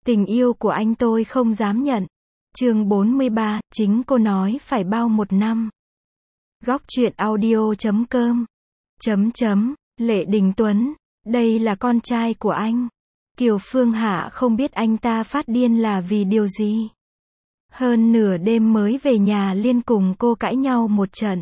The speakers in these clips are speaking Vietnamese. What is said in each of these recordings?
Tình yêu của anh tôi không dám nhận. Chương 43, chính cô nói phải bao 1 năm. Góc truyện audio.com. Lệ Đình Tuấn, đây là con trai của anh. Kiều Phương Hạ không biết anh ta phát điên là vì điều gì. Hơn nửa đêm mới về nhà liên cùng cô cãi nhau một trận.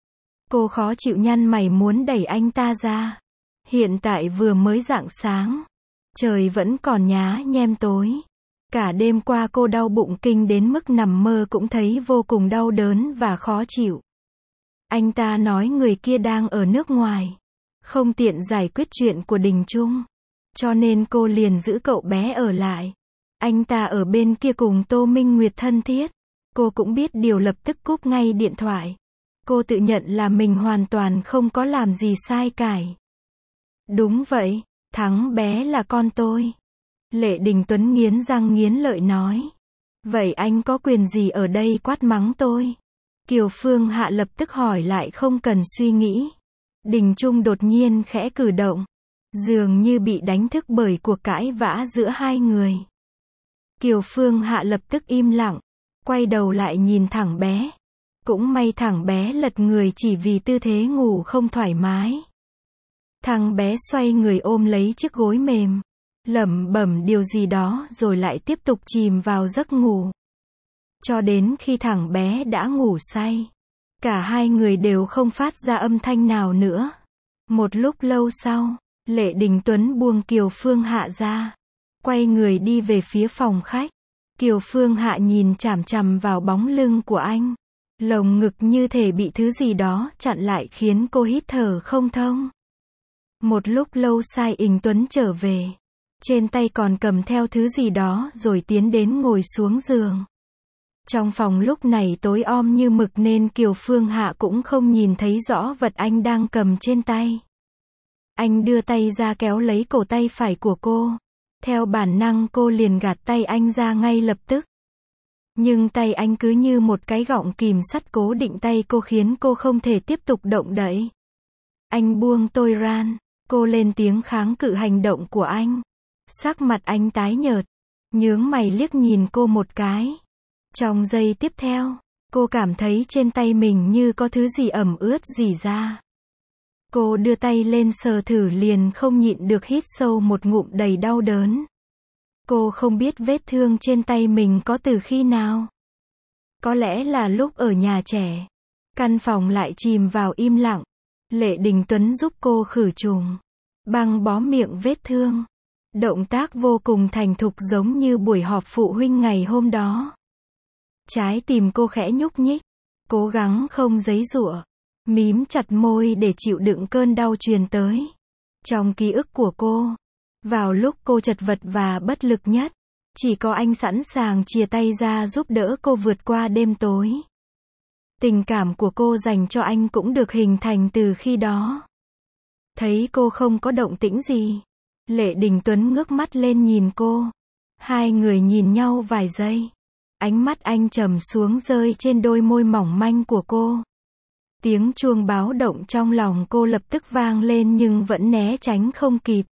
Cô khó chịu nhăn mày muốn đẩy anh ta ra. Hiện tại vừa mới rạng sáng. Trời vẫn còn nhá nhem tối. Cả đêm qua cô đau bụng kinh đến mức nằm mơ cũng thấy vô cùng đau đớn và khó chịu. Anh ta nói người kia đang ở nước ngoài. Không tiện giải quyết chuyện của Đình Trung. Cho nên cô liền giữ cậu bé ở lại. Anh ta ở bên kia cùng Tô Minh Nguyệt thân thiết. Cô cũng biết điều lập tức cúp ngay điện thoại. Cô tự nhận là mình hoàn toàn không có làm gì sai cải. Đúng vậy, Thắng bé là con tôi. Lệ Đình Tuấn nghiến răng nghiến lợi nói. Vậy anh có quyền gì ở đây quát mắng tôi? Kiều Phương Hạ lập tức hỏi lại không cần suy nghĩ. Đình Trung đột nhiên khẽ cử động. Dường như bị đánh thức bởi cuộc cãi vã giữa hai người. Kiều Phương Hạ lập tức im lặng. Quay đầu lại nhìn thẳng bé. Cũng may thằng bé lật người chỉ vì tư thế ngủ không thoải mái. Thằng bé xoay người ôm lấy chiếc gối mềm. Lẩm bẩm điều gì đó rồi lại tiếp tục chìm vào giấc ngủ. Cho đến khi thằng bé đã ngủ say. Cả hai người đều không phát ra âm thanh nào nữa. Một lúc lâu sau, Lệ Đình Tuấn buông Kiều Phương Hạ ra. Quay người đi về phía phòng khách. Kiều Phương Hạ nhìn chằm chằm vào bóng lưng của anh. Lồng ngực như thể bị thứ gì đó chặn lại khiến cô hít thở không thông. Một lúc lâu Sai Ình Tuấn trở về. Trên tay còn cầm theo thứ gì đó rồi tiến đến ngồi xuống giường. Trong phòng lúc này tối om như mực nên Kiều Phương Hạ cũng không nhìn thấy rõ vật anh đang cầm trên tay. Anh đưa tay ra kéo lấy cổ tay phải của cô. Theo bản năng cô liền gạt tay anh ra ngay lập tức. Nhưng tay anh cứ như một cái gọng kìm sắt cố định tay cô khiến cô không thể tiếp tục động đậy. Anh buông tôi ra. Cô lên tiếng kháng cự hành động của anh. Sắc mặt anh tái nhợt. Nhướng mày liếc nhìn cô một cái. Trong giây tiếp theo, cô cảm thấy trên tay mình như có thứ gì ẩm ướt rỉ ra. Cô đưa tay lên sờ thử liền không nhịn được hít sâu một ngụm đầy đau đớn. Cô không biết vết thương trên tay mình có từ khi nào. Có lẽ là lúc ở nhà trẻ. Căn phòng lại chìm vào im lặng. Lệ Đình Tuấn giúp cô khử trùng. Băng bó miệng vết thương. Động tác vô cùng thành thục giống như buổi họp phụ huynh ngày hôm đó. Trái tim cô khẽ nhúc nhích. Cố gắng không giãy giụa. Mím chặt môi để chịu đựng cơn đau truyền tới. Trong ký ức của cô. Vào lúc cô chật vật và bất lực nhất. Chỉ có anh sẵn sàng chìa tay ra giúp đỡ cô vượt qua đêm tối. Tình cảm của cô dành cho anh cũng được hình thành từ khi đó. Thấy cô không có động tĩnh gì. Lệ Đình Tuấn ngước mắt lên nhìn cô. Hai người nhìn nhau vài giây. Ánh mắt anh trầm xuống rơi trên đôi môi mỏng manh của cô. Tiếng chuông báo động trong lòng cô lập tức vang lên nhưng vẫn né tránh không kịp.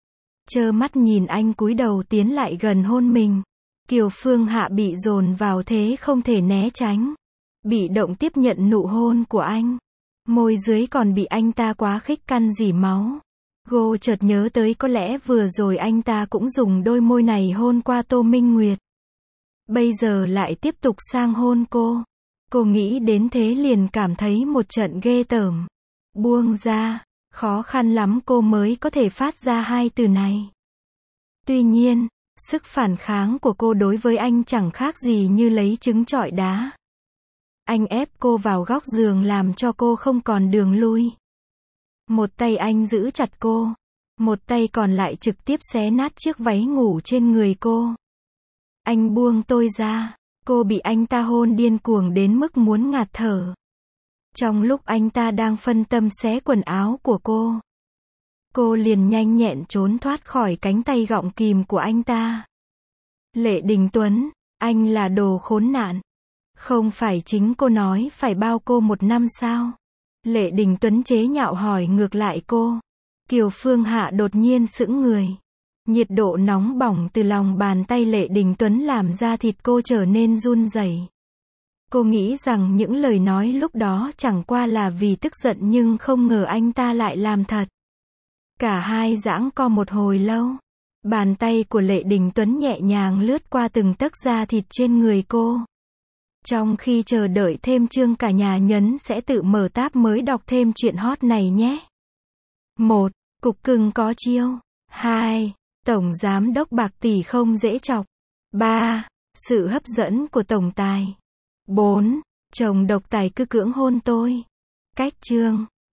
Trơ mắt nhìn anh cúi đầu tiến lại gần hôn mình. Kiều Phương Hạ bị dồn vào thế không thể né tránh. Bị động tiếp nhận nụ hôn của anh. Môi dưới còn bị anh ta quá khích căn rỉ máu. Cô chợt nhớ tới có lẽ vừa rồi anh ta cũng dùng đôi môi này hôn qua Tô Minh Nguyệt. Bây giờ lại tiếp tục sang hôn cô. Cô nghĩ đến thế liền cảm thấy một trận ghê tởm. Buông ra. Khó khăn lắm cô mới có thể phát ra hai từ này. Tuy nhiên, sức phản kháng của cô đối với anh chẳng khác gì như lấy trứng trọi đá. Anh ép cô vào góc giường làm cho cô không còn đường lui. Một tay anh giữ chặt cô. Một tay còn lại trực tiếp xé nát chiếc váy ngủ trên người cô. Anh buông tôi ra. Cô bị anh ta hôn điên cuồng đến mức muốn ngạt thở. Trong lúc anh ta đang phân tâm xé quần áo của cô liền nhanh nhẹn trốn thoát khỏi cánh tay gọng kìm của anh ta. Lệ Đình Tuấn, anh là đồ khốn nạn. Không phải chính cô nói phải bao cô 1 năm sao? Lệ Đình Tuấn chế nhạo hỏi ngược lại cô. Kiều Phương Hạ đột nhiên sững người. Nhiệt độ nóng bỏng từ lòng bàn tay Lệ Đình Tuấn làm da thịt cô trở nên run rẩy. Cô nghĩ rằng những lời nói lúc đó chẳng qua là vì tức giận nhưng không ngờ anh ta lại làm thật. Cả hai giãng co một hồi lâu. Bàn tay của Lệ Đình Tuấn nhẹ nhàng lướt qua từng tấc da thịt trên người cô. Trong khi chờ đợi thêm chương cả nhà nhấn sẽ tự mở tab mới đọc thêm chuyện hot này nhé. 1. Cục cưng có chiêu. 2. Tổng giám đốc bạc tỷ không dễ chọc. 3. Sự hấp dẫn của tổng tài. 4. Chồng độc tài cứ cưỡng hôn tôi. Cách chương